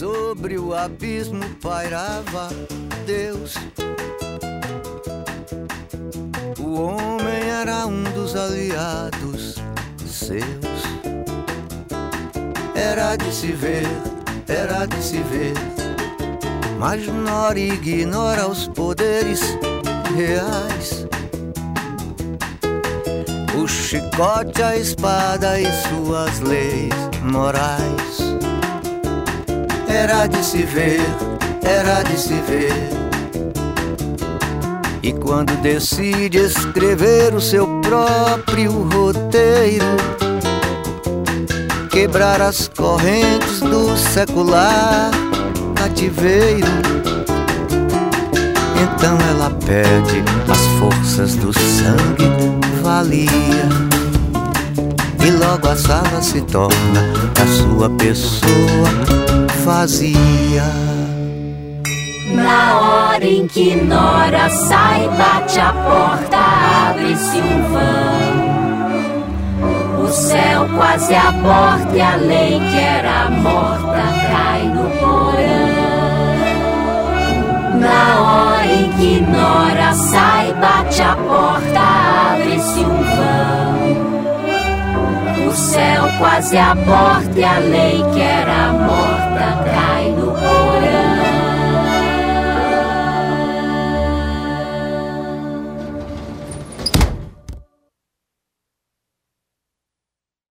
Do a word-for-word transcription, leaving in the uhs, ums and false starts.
sobre o abismo pairava Deus. O homem era um dos aliados seus. Era de se ver, era de se ver, mas Nora ignora os poderes reais. O chicote, a espada e suas leis morais. Era de se ver, era de se ver. E quando decide escrever o seu próprio roteiro, quebrar as correntes do secular cativeiro, então ela pede as forças do sangue valia, e logo a sala se torna a sua pessoa vazia. Na hora em que Nora sai, bate a porta, abre-se um vão. O céu quase aborta e a lei que era morta cai no porão. Na hora em que Nora sai, bate a porta, abre-se um vão. O céu quase aborta e a lei que era